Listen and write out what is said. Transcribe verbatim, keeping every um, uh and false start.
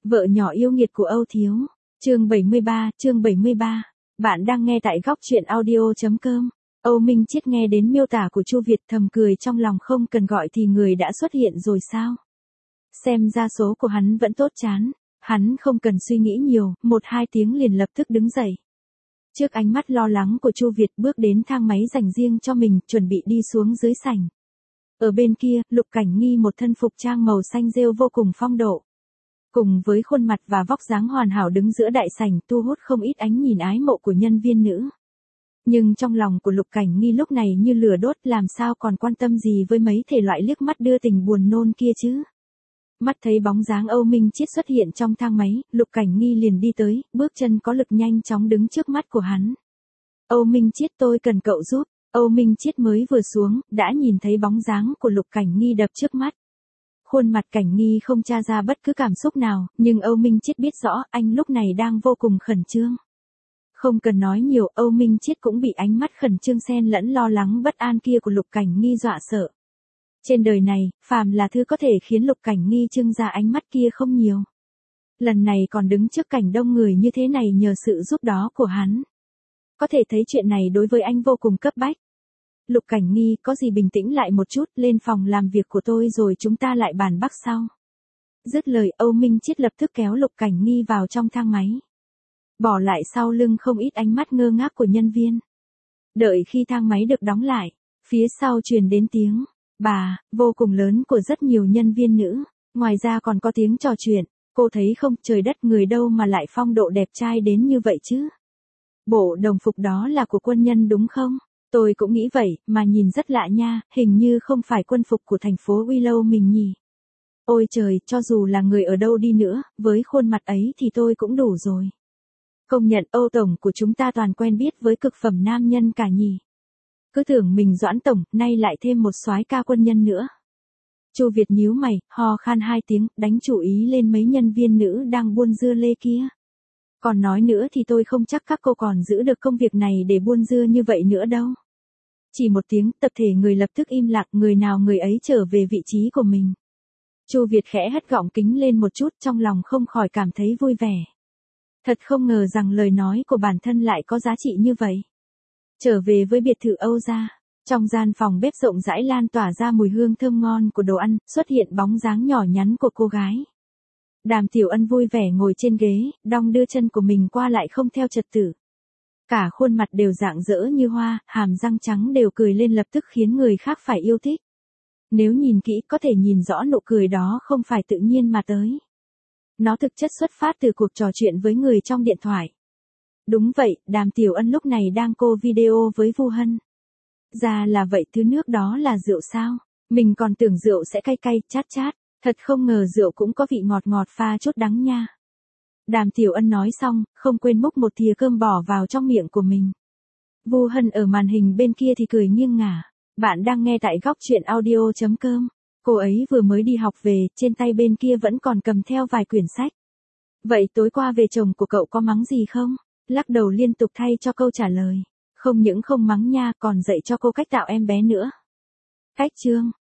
Vợ nhỏ yêu nghiệt của Âu Thiếu. Chương bảy mươi ba, chương bảy mươi ba. Bạn đang nghe tại góc truyện audio chấm com. Âu Minh Chiết nghe đến miêu tả của Chu Việt thầm cười trong lòng, không cần gọi thì người đã xuất hiện rồi sao? Xem ra số của hắn vẫn tốt chán. Hắn không cần suy nghĩ nhiều, một hai tiếng liền lập tức đứng dậy. Trước ánh mắt lo lắng của Chu Việt, bước đến thang máy dành riêng cho mình, chuẩn bị đi xuống dưới sảnh. Ở bên kia, Lục Cảnh Nghi một thân phục trang màu xanh rêu vô cùng phong độ. Cùng với khuôn mặt và vóc dáng hoàn hảo đứng giữa đại sảnh, thu hút không ít ánh nhìn ái mộ của nhân viên nữ. Nhưng trong lòng của Lục Cảnh Nghi lúc này như lửa đốt, làm sao còn quan tâm gì với mấy thể loại liếc mắt đưa tình buồn nôn kia chứ. Mắt thấy bóng dáng Âu Minh Chiết xuất hiện trong thang máy, Lục Cảnh Nghi liền đi tới, bước chân có lực nhanh chóng đứng trước mắt của hắn. Âu Minh Chiết, tôi cần cậu giúp. Âu Minh Chiết mới vừa xuống, đã nhìn thấy bóng dáng của Lục Cảnh Nghi đập trước mắt. Khuôn mặt Cảnh Nghi không tra ra bất cứ cảm xúc nào, nhưng Âu Minh Chiết biết rõ anh lúc này đang vô cùng khẩn trương. Không cần nói nhiều, Âu Minh Chiết cũng bị ánh mắt khẩn trương xen lẫn lo lắng bất an kia của Lục Cảnh Nghi dọa sợ. Trên đời này, phàm là thứ có thể khiến Lục Cảnh Nghi trưng ra ánh mắt kia không nhiều. Lần này còn đứng trước cảnh đông người như thế này nhờ sự giúp đó của hắn. Có thể thấy chuyện này đối với anh vô cùng cấp bách. Lục Cảnh Nghi, có gì bình tĩnh lại một chút, lên phòng làm việc của tôi rồi chúng ta lại bàn bác sau. Dứt lời, Âu Minh Chiết lập tức kéo Lục Cảnh Nghi vào trong thang máy. Bỏ lại sau lưng không ít ánh mắt ngơ ngác của nhân viên. Đợi khi thang máy được đóng lại, phía sau truyền đến tiếng bà, vô cùng lớn của rất nhiều nhân viên nữ. Ngoài ra còn có tiếng trò chuyện. Cô thấy không, trời đất, người đâu mà lại phong độ đẹp trai đến như vậy chứ. Bộ đồng phục đó là của quân nhân đúng không? Tôi cũng nghĩ vậy, mà nhìn rất lạ nha, hình như không phải quân phục của thành phố Willow mình nhỉ. Ôi trời, cho dù là người ở đâu đi nữa, với khuôn mặt ấy thì tôi cũng đủ rồi. Công nhận Âu Tổng của chúng ta toàn quen biết với cực phẩm nam nhân cả nhỉ. Cứ tưởng mình Doãn Tổng, nay lại thêm một soái ca quân nhân nữa. Chu Việt nhíu mày, ho khan hai tiếng, đánh chủ ý lên mấy nhân viên nữ đang buôn dưa lê kia. Còn nói nữa thì tôi không chắc các cô còn giữ được công việc này để buôn dưa như vậy nữa đâu. Chỉ một tiếng, tập thể người lập tức im lặng, người nào người ấy trở về vị trí của mình. Chu Việt khẽ hất gọng kính lên một chút, trong lòng không khỏi cảm thấy vui vẻ. Thật không ngờ rằng lời nói của bản thân lại có giá trị như vậy. Trở về với biệt thự Âu gia, trong gian phòng bếp rộng rãi lan tỏa ra mùi hương thơm ngon của đồ ăn, xuất hiện bóng dáng nhỏ nhắn của cô gái. Đàm Tiểu Ân vui vẻ ngồi trên ghế, đong đưa chân của mình qua lại không theo trật tự. Cả khuôn mặt đều rạng rỡ như hoa, hàm răng trắng đều cười lên lập tức khiến người khác phải yêu thích. Nếu nhìn kỹ có thể nhìn rõ nụ cười đó không phải tự nhiên mà tới. Nó thực chất xuất phát từ cuộc trò chuyện với người trong điện thoại. Đúng vậy, Đàm Tiểu Ân lúc này đang cô video với Vu Hân. Ra là vậy, thứ nước đó là rượu sao? Mình còn tưởng rượu sẽ cay cay, chát chát. Thật không ngờ rượu cũng có vị ngọt ngọt pha chút đắng nha. Đàm Tiểu Ân nói xong, không quên múc một thìa cơm bỏ vào trong miệng của mình. Vu Hân ở màn hình bên kia thì cười nghiêng ngả. Bạn đang nghe tại góc truyện audio chấm com. Cô ấy vừa mới đi học về, trên tay bên kia vẫn còn cầm theo vài quyển sách. Vậy tối qua về chồng của cậu có mắng gì không? Lắc đầu liên tục thay cho câu trả lời. Không những không mắng nha, còn dạy cho cô cách tạo em bé nữa. Cách chương.